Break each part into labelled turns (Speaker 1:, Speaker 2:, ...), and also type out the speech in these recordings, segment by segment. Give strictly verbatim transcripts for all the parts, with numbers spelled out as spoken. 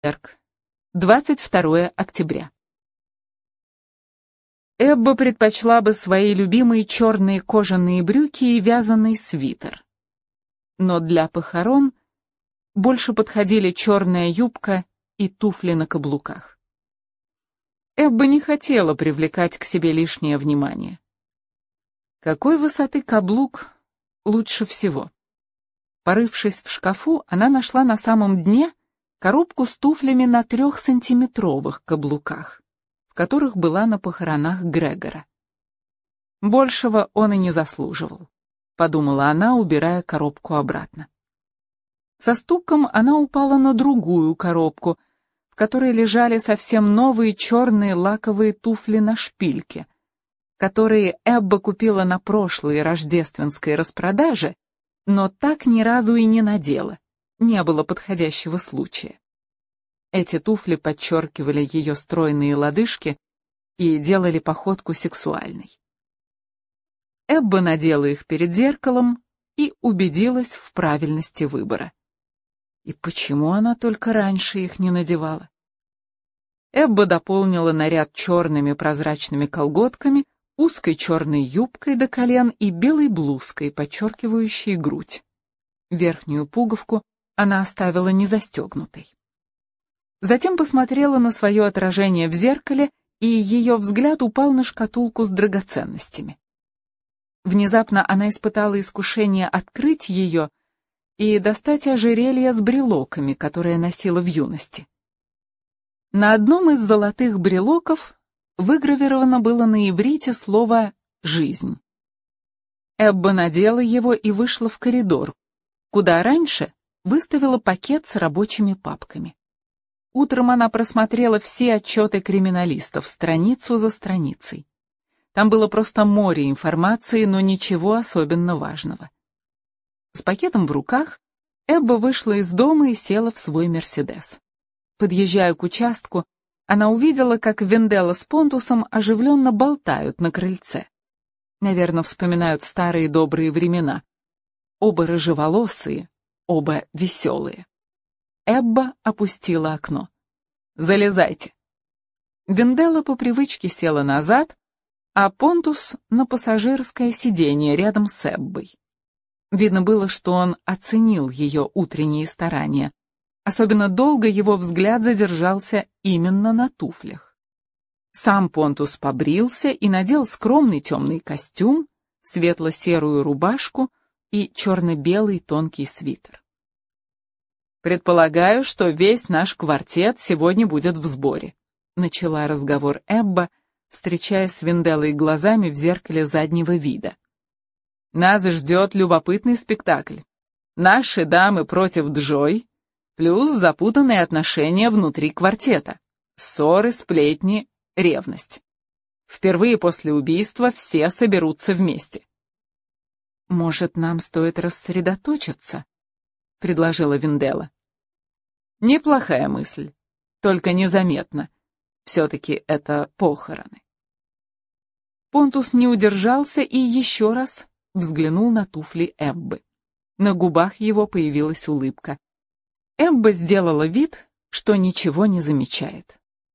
Speaker 1: четверг, двадцать второе октября. Эбба предпочла бы свои любимые черные кожаные брюки и вязаный свитер. Но для похорон больше подходили черная юбка и туфли на каблуках. Эбба не хотела привлекать к себе лишнее внимание. Какой высоты каблук лучше всего? Порывшись в шкафу, она нашла на самом дне коробку с туфлями на трехсантиметровых каблуках, в которых была на похоронах Грегора. Большего он и не заслуживал, подумала она, убирая коробку обратно. Со стуком она упала на другую коробку, в которой лежали совсем новые черные лаковые туфли на шпильке, которые Эбба купила на прошлой рождественской распродаже, но так ни разу и не надела, не было подходящего случая. Эти туфли подчеркивали ее стройные лодыжки и делали походку сексуальной. Эбба надела их перед зеркалом и убедилась в правильности выбора. И почему она только раньше их не надевала? Эбба дополнила наряд черными прозрачными колготками, узкой черной юбкой до колен и белой блузкой, подчеркивающей грудь. Верхнюю пуговку она оставила незастегнутой. Затем посмотрела на свое отражение в зеркале, и ее взгляд упал на шкатулку с драгоценностями. Внезапно она испытала искушение открыть ее и достать ожерелье с брелоками, которое носила в юности. На одном из золотых брелоков выгравировано было на иврите слово «жизнь». Эбба надела его и вышла в коридор, куда раньше выставила пакет с рабочими папками. Утром она просмотрела все отчеты криминалистов, страницу за страницей. Там было просто море информации, но ничего особенно важного. С пакетом в руках Эбба вышла из дома и села в свой Мерседес. Подъезжая к участку, она увидела, как Венделла с Понтусом оживленно болтают на крыльце. Наверное, вспоминают старые добрые времена. Оба рыжеволосые, оба веселые. Эбба опустила окно. «Залезайте». Венделла по привычке села назад, а Понтус на пассажирское сиденье рядом с Эббой. Видно было, что он оценил ее утренние старания. Особенно долго его взгляд задержался именно на туфлях. Сам Понтус побрился и надел скромный темный костюм, светло-серую рубашку и черно-белый тонкий свитер. «Предполагаю, что весь наш квартет сегодня будет в сборе», — начала разговор Эбба, встречаясь с Венделлой глазами в зеркале заднего вида. «Нас ждет любопытный спектакль. Наши дамы против Джой, плюс запутанные отношения внутри квартета, ссоры, сплетни, ревность. Впервые после убийства все соберутся вместе». «Может, нам стоит рассредоточиться?» — предложила Венделла. «Неплохая мысль, только незаметно. Все-таки это похороны». Понтус не удержался и еще раз взглянул на туфли Эббы. На губах его появилась улыбка. Эбба сделала вид, что ничего не замечает.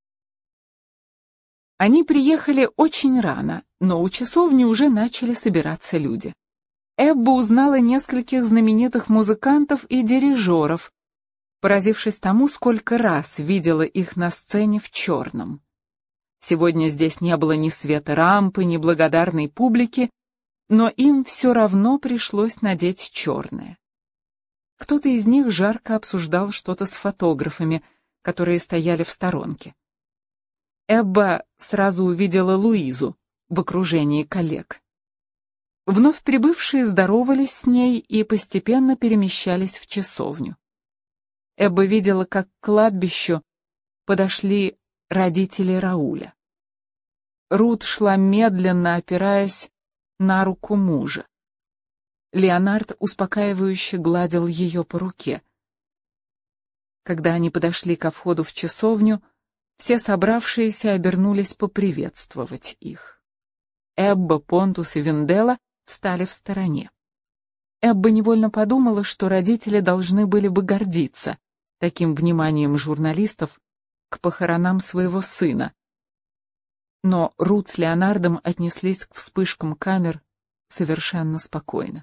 Speaker 1: Они приехали очень рано, но у часовни уже начали собираться люди. Эбба узнала нескольких знаменитых музыкантов и дирижеров, поразившись тому, сколько раз видела их на сцене в черном. Сегодня здесь не было ни света рампы, ни благодарной публики, но им все равно пришлось надеть черное. Кто-то из них жарко обсуждал что-то с фотографами, которые стояли в сторонке. Эбба сразу увидела Луизу в окружении коллег. Вновь прибывшие здоровались с ней и постепенно перемещались в часовню. Эбба видела, как к кладбищу подошли родители Рауля. Рут шла медленно, опираясь на руку мужа. Леонард успокаивающе гладил ее по руке. Когда они подошли ко входу в часовню, все собравшиеся обернулись поприветствовать их. Эбба, Понтус и Венделла встали в стороне. Эбба невольно подумала, что родители должны были бы гордиться. таким вниманием журналистов к похоронам своего сына. Но Рут с Леонардом отнеслись к вспышкам камер совершенно спокойно.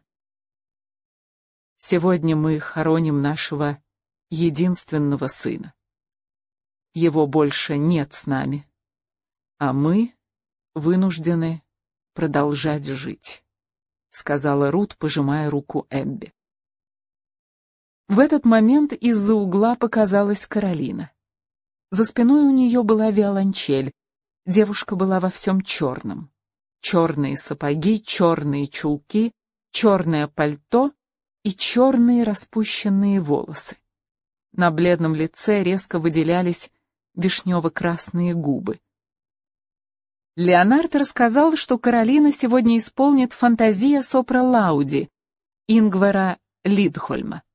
Speaker 1: Сегодня мы хороним нашего единственного сына. Его больше нет с нами, а мы вынуждены продолжать жить, сказала Рут, пожимая руку Эбби. В этот момент из-за угла показалась Каролина. За спиной у нее была виолончель. Девушка была во всем черном. Черные сапоги, черные чулки, черное пальто и черные распущенные волосы. На бледном лице резко выделялись вишнево-красные губы. Леонард рассказал, что Каролина сегодня исполнит «Фантазия сопра лауди» Ингвара Лидхольма.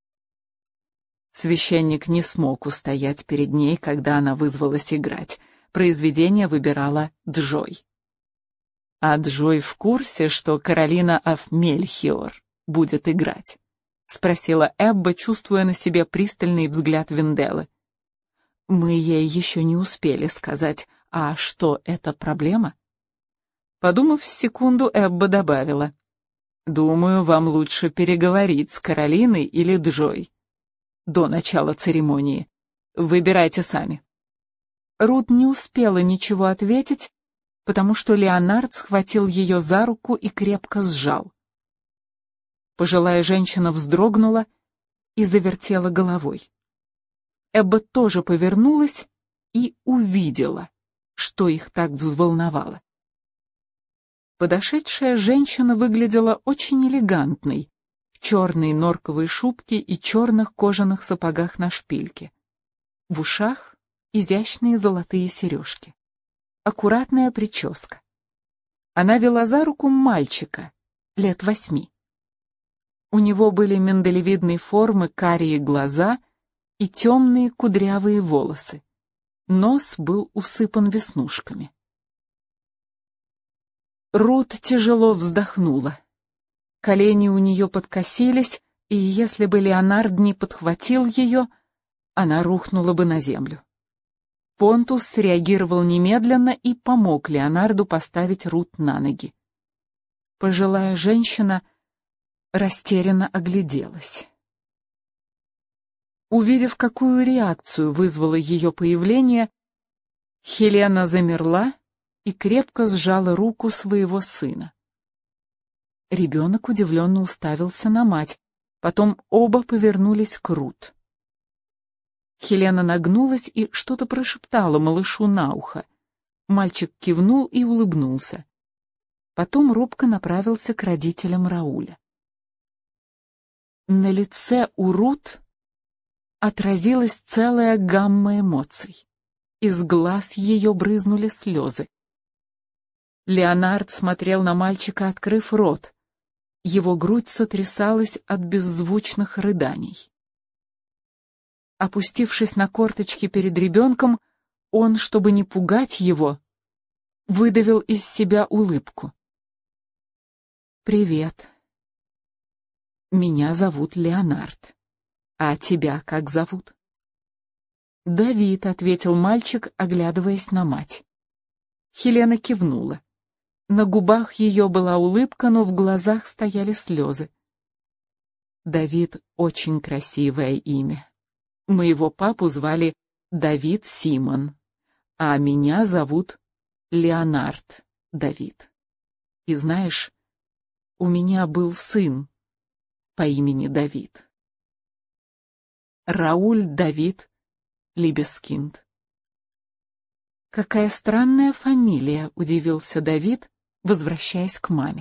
Speaker 1: Священник не смог устоять перед ней, когда она вызвалась играть. Произведение выбирала Джой. А Джой в курсе, что Каролина аф Мельхиор будет играть? Спросила Эбба, чувствуя на себе пристальный взгляд Венделлы. Мы ей еще не успели сказать, а что, это проблема? Подумав секунду, Эбба добавила. Думаю, вам лучше переговорить с Каролиной или Джой до начала церемонии. Выбирайте сами. Рут не успела ничего ответить, потому что Леонард схватил ее за руку и крепко сжал. Пожилая женщина вздрогнула и завертела головой. Эбба тоже повернулась и увидела, что их так взволновало. Подошедшая женщина выглядела очень элегантной, в черной норковой шубке и черных кожаных сапогах на шпильке. В ушах изящные золотые сережки. Аккуратная прическа. Она вела за руку мальчика, лет восьми. У него были миндалевидной формы карие глаза и темные кудрявые волосы. Нос был усыпан веснушками. Рут тяжело вздохнула. Колени у нее подкосились, и если бы Леонард не подхватил ее, она рухнула бы на землю. Понтус среагировал немедленно и помог Леонарду поставить Рут на ноги. Пожилая женщина растерянно огляделась. Увидев, какую реакцию вызвало ее появление, Хелена замерла и крепко сжала руку своего сына. Ребенок удивленно уставился на мать, потом оба повернулись к Рут. Хелена нагнулась и что-то прошептала малышу на ухо. Мальчик кивнул и улыбнулся. Потом робко направился к родителям Рауля. На лице у Рут отразилась целая гамма эмоций. Из глаз ее брызнули слезы. Леонард смотрел на мальчика, открыв рот. Его грудь сотрясалась от беззвучных рыданий. Опустившись на корточки перед ребенком, он, чтобы не пугать его, выдавил из себя улыбку. «Привет. Меня зовут Леонард. А тебя как зовут?» «Давид», — ответил мальчик, оглядываясь на мать. Хелена кивнула. На губах ее была улыбка, но в глазах стояли слезы. «Давид — очень красивое имя. Моего папу звали Давид Симон, а меня зовут Леонард Давид. И знаешь, у меня был сын по имени Давид. Рауль Давид Либескинд». «Какая странная фамилия», — удивился Давид, возвращаясь к маме.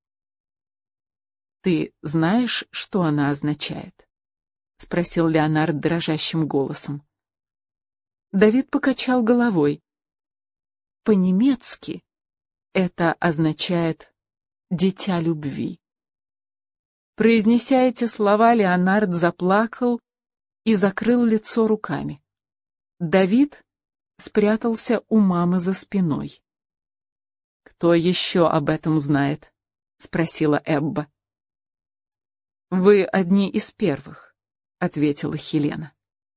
Speaker 1: «Ты знаешь, что она означает?» — спросил Леонард дрожащим голосом. Давид покачал головой. «По-немецки это означает «дитя любви». Произнеся эти слова, Леонард заплакал и закрыл лицо руками. Давид спрятался у мамы за спиной. «Кто еще об этом знает?» — спросила Эбба. «Вы одни из первых», — ответила Хелена.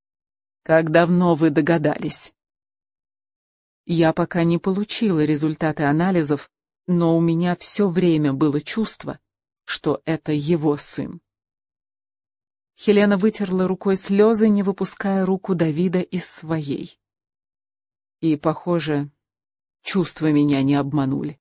Speaker 1: Как давно вы догадались? Я пока не получила результаты анализов, но у меня все время было чувство, что это его сын. Хелена вытерла рукой слезы, не выпуская руку Давида из своей. И, похоже, чувства меня не обманули.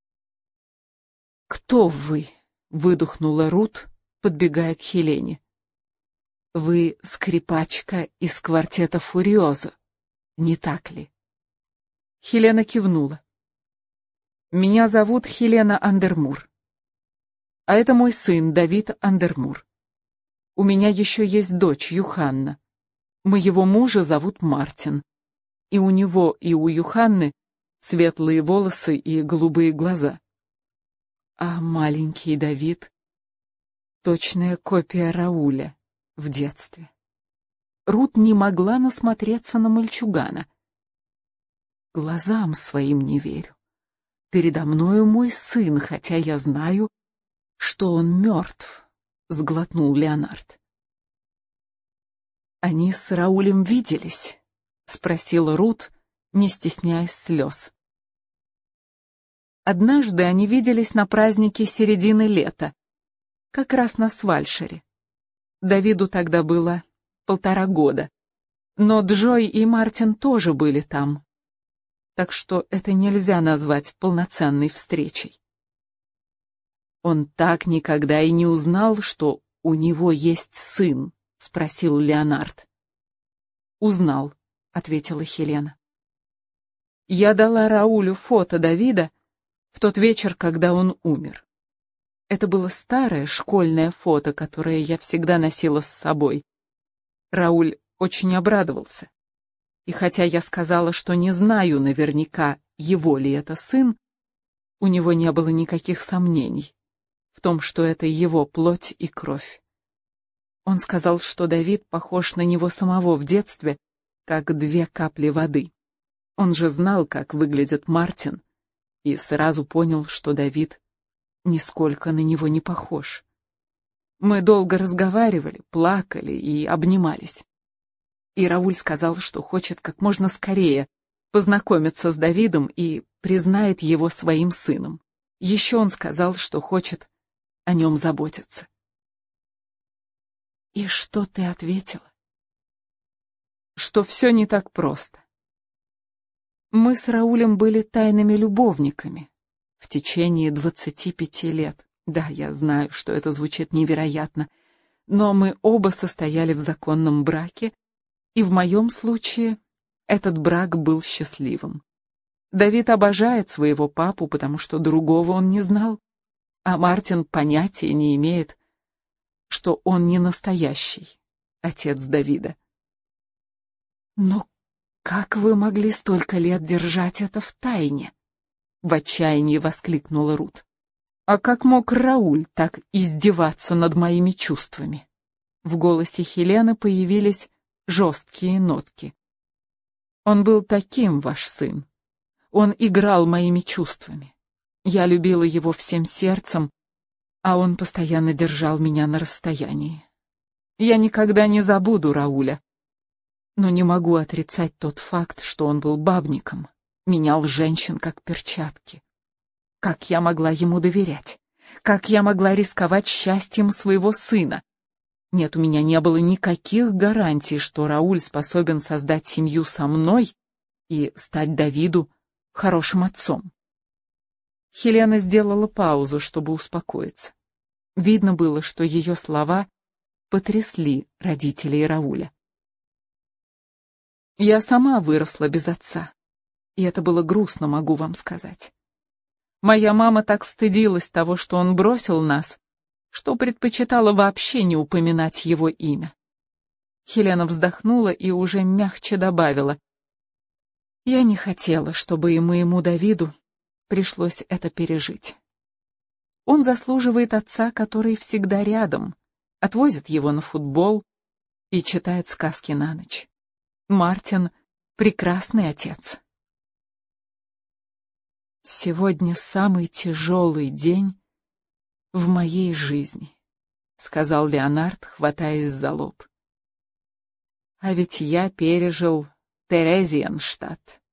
Speaker 1: «Кто вы?» — выдохнула Рут, подбегая к Хелене. «Вы скрипачка из квартета «Фуриоза», не так ли?» Хелена кивнула. «Меня зовут Хелена Андермур. А это мой сын Давид Андермур. У меня еще есть дочь Юханна. Моего мужа зовут Мартин. И у него, и у Юханны светлые волосы и голубые глаза. А маленький Давид — точная копия Рауля в детстве». Рут не могла насмотреться на мальчугана. Глазам своим не верю. Передо мною мой сын, хотя я знаю, что он мертв, — сглотнул Леонард. «Они с Раулем виделись?» — спросила Рут, не стесняясь слез. Однажды они виделись на празднике середины лета, как раз на Свальшере. Давиду тогда было полтора года, но Джой и Мартин тоже были там, так что это нельзя назвать полноценной встречей. «Он так никогда и не узнал, что у него есть сын?» — спросил Леонард. «Узнал», — ответила Хелена. «Я дала Раулю фото Давида в тот вечер, когда он умер. Это было старое школьное фото, которое я всегда носила с собой. Рауль очень обрадовался. И хотя я сказала, что не знаю наверняка, его ли это сын, у него не было никаких сомнений в том, что это его плоть и кровь. Он сказал, что Давид похож на него самого в детстве, как две капли воды. Он же знал, как выглядит Мартин, и сразу понял, что Давид нисколько на него не похож. Мы долго разговаривали, плакали и обнимались. И Рауль сказал, что хочет как можно скорее познакомиться с Давидом и признает его своим сыном. Еще он сказал, что хочет о нем заботиться. «И что ты ответила?» «Что все не так просто. Мы с Раулем были тайными любовниками в течение двадцати пяти лет. Да, я знаю, что это звучит невероятно, но мы оба состояли в законном браке, и в моем случае этот брак был счастливым. Давид обожает своего папу, потому что другого он не знал, а Мартин понятия не имеет, что он не настоящий отец Давида». «Но как вы могли столько лет держать это в тайне?» — в отчаянии воскликнула Рут. «А как мог Рауль так издеваться над моими чувствами?» В голосе Хелены появились жесткие нотки. «Он был таким, ваш сын. Он играл моими чувствами. Я любила его всем сердцем, а он постоянно держал меня на расстоянии. Я никогда не забуду Рауля, но не могу отрицать тот факт, что он был бабником, менял женщин как перчатки. Как я могла ему доверять? Как я могла рисковать счастьем своего сына? Нет, у меня не было никаких гарантий, что Рауль способен создать семью со мной и стать Давиду хорошим отцом». Хелена сделала паузу, чтобы успокоиться. Видно было, что ее слова потрясли родителей Рауля. «Я сама выросла без отца, и это было грустно, могу вам сказать. Моя мама так стыдилась того, что он бросил нас, что предпочитала вообще не упоминать его имя». Хелена вздохнула и уже мягче добавила: «Я не хотела, чтобы и моему Давиду пришлось это пережить. Он заслуживает отца, который всегда рядом, отвозит его на футбол и читает сказки на ночь. Мартин — прекрасный отец». «Сегодня самый тяжелый день в моей жизни», — сказал Леонард, хватаясь за лоб. А ведь я пережил Терезиенштадт.